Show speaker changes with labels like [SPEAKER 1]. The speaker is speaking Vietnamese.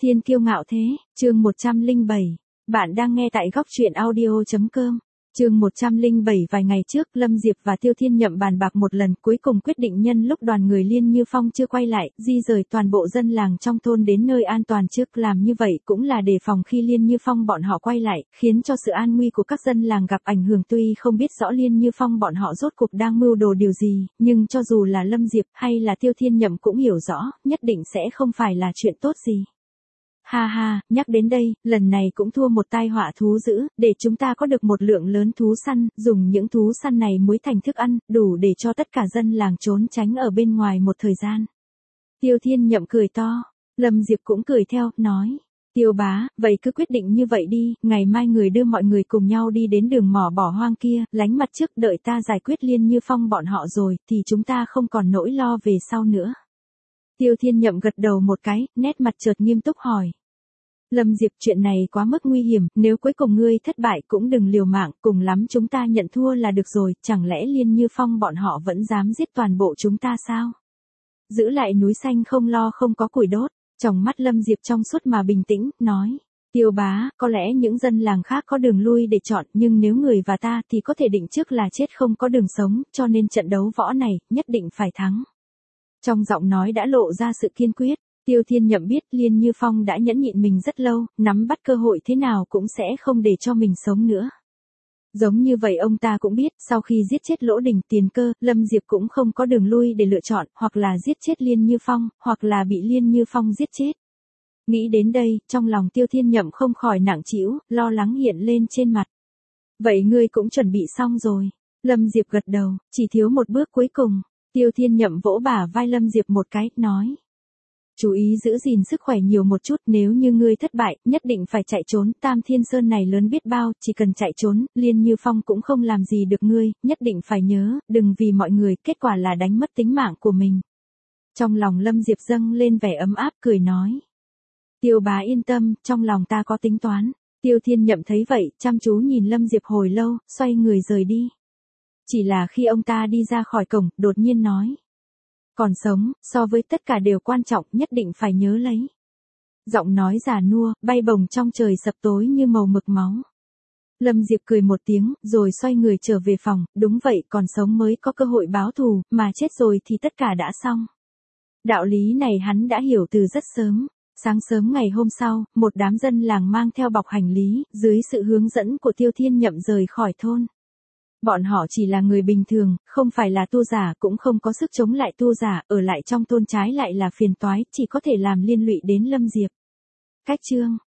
[SPEAKER 1] Thiên kiêu ngạo thế, chương 107. Bạn đang nghe tại góc truyện audio.com. Chương 107. Vài ngày trước, Lâm Diệp và Tiêu Thiên Nhậm bàn bạc một lần, cuối cùng quyết định nhân lúc đoàn người Liên Như Phong chưa quay lại, di rời toàn bộ dân làng trong thôn đến nơi an toàn trước. Làm như vậy cũng là đề phòng khi Liên Như Phong bọn họ quay lại, khiến cho sự an nguy của các dân làng gặp ảnh hưởng. Tuy không biết rõ Liên Như Phong bọn họ rốt cuộc đang mưu đồ điều gì, nhưng cho dù là Lâm Diệp hay là Tiêu Thiên Nhậm cũng hiểu rõ, nhất định sẽ không phải là chuyện tốt gì. Ha ha, nhắc đến đây, lần này cũng thua một tai họa thú dữ, để chúng ta có được một lượng lớn thú săn, dùng những thú săn này muối thành thức ăn, đủ để cho tất cả dân làng trốn tránh ở bên ngoài một thời gian. Tiêu Thiên Nhậm cười to, Lâm Diệp cũng cười theo, nói, Tiêu bá, vậy cứ quyết định như vậy đi, ngày mai người đưa mọi người cùng nhau đi đến đường mỏ bỏ hoang kia, lánh mặt trước đợi ta giải quyết Liên Như Phong bọn họ rồi, thì chúng ta không còn nỗi lo về sau nữa. Tiêu Thiên Nhậm gật đầu một cái, nét mặt chợt nghiêm túc hỏi. Lâm Diệp, chuyện này quá mức nguy hiểm, nếu cuối cùng ngươi thất bại cũng đừng liều mạng, cùng lắm chúng ta nhận thua là được rồi, chẳng lẽ Liên Như Phong bọn họ vẫn dám giết toàn bộ chúng ta sao? Giữ lại núi xanh không lo không có củi đốt, trong mắt Lâm Diệp trong suốt mà bình tĩnh, nói. Tiêu bá, có lẽ những dân làng khác có đường lui để chọn, nhưng nếu người và ta thì có thể định trước là chết không có đường sống, cho nên trận đấu võ này, nhất định phải thắng. Trong giọng nói đã lộ ra sự kiên quyết. Tiêu Thiên Nhậm biết Liên Như Phong đã nhẫn nhịn mình rất lâu, nắm bắt cơ hội thế nào cũng sẽ không để cho mình sống nữa. Giống như vậy ông ta cũng biết, sau khi giết chết Lỗ Đình Tiền Cơ, Lâm Diệp cũng không có đường lui để lựa chọn, hoặc là giết chết Liên Như Phong, hoặc là bị Liên Như Phong giết chết. Nghĩ đến đây, trong lòng Tiêu Thiên Nhậm không khỏi nặng trĩu, lo lắng hiện lên trên mặt. Vậy ngươi cũng chuẩn bị xong rồi. Lâm Diệp gật đầu, chỉ thiếu một bước cuối cùng. Tiêu Thiên Nhậm vỗ bả vai Lâm Diệp một cái, nói. Chú ý giữ gìn sức khỏe nhiều một chút, nếu như ngươi thất bại, nhất định phải chạy trốn, Tam Thiên Sơn này lớn biết bao, chỉ cần chạy trốn, Liên Như Phong cũng không làm gì được ngươi, nhất định phải nhớ, đừng vì mọi người, kết quả là đánh mất tính mạng của mình. Trong lòng Lâm Diệp dâng lên vẻ ấm áp, cười nói. Tiêu bá yên tâm, trong lòng ta có tính toán. Tiêu Thiên Nhậm thấy vậy, chăm chú nhìn Lâm Diệp hồi lâu, xoay người rời đi. Chỉ là khi ông ta đi ra khỏi cổng, đột nhiên nói. Còn sống, so với tất cả đều quan trọng, nhất định phải nhớ lấy. Giọng nói già nua, bay bổng trong trời sập tối như màu mực máu. Lâm Diệp cười một tiếng, rồi xoay người trở về phòng, đúng vậy, còn sống mới có cơ hội báo thù, mà chết rồi thì tất cả đã xong. Đạo lý này hắn đã hiểu từ rất sớm. Sáng sớm ngày hôm sau, một đám dân làng mang theo bọc hành lý, dưới sự hướng dẫn của Tiêu Thiên Nhậm rời khỏi thôn. Bọn họ chỉ là người bình thường, không phải là tu giả, cũng không có sức chống lại tu giả, ở lại trong thôn trái lại là phiền toái, chỉ có thể làm liên lụy đến Lâm Diệp. Cách chương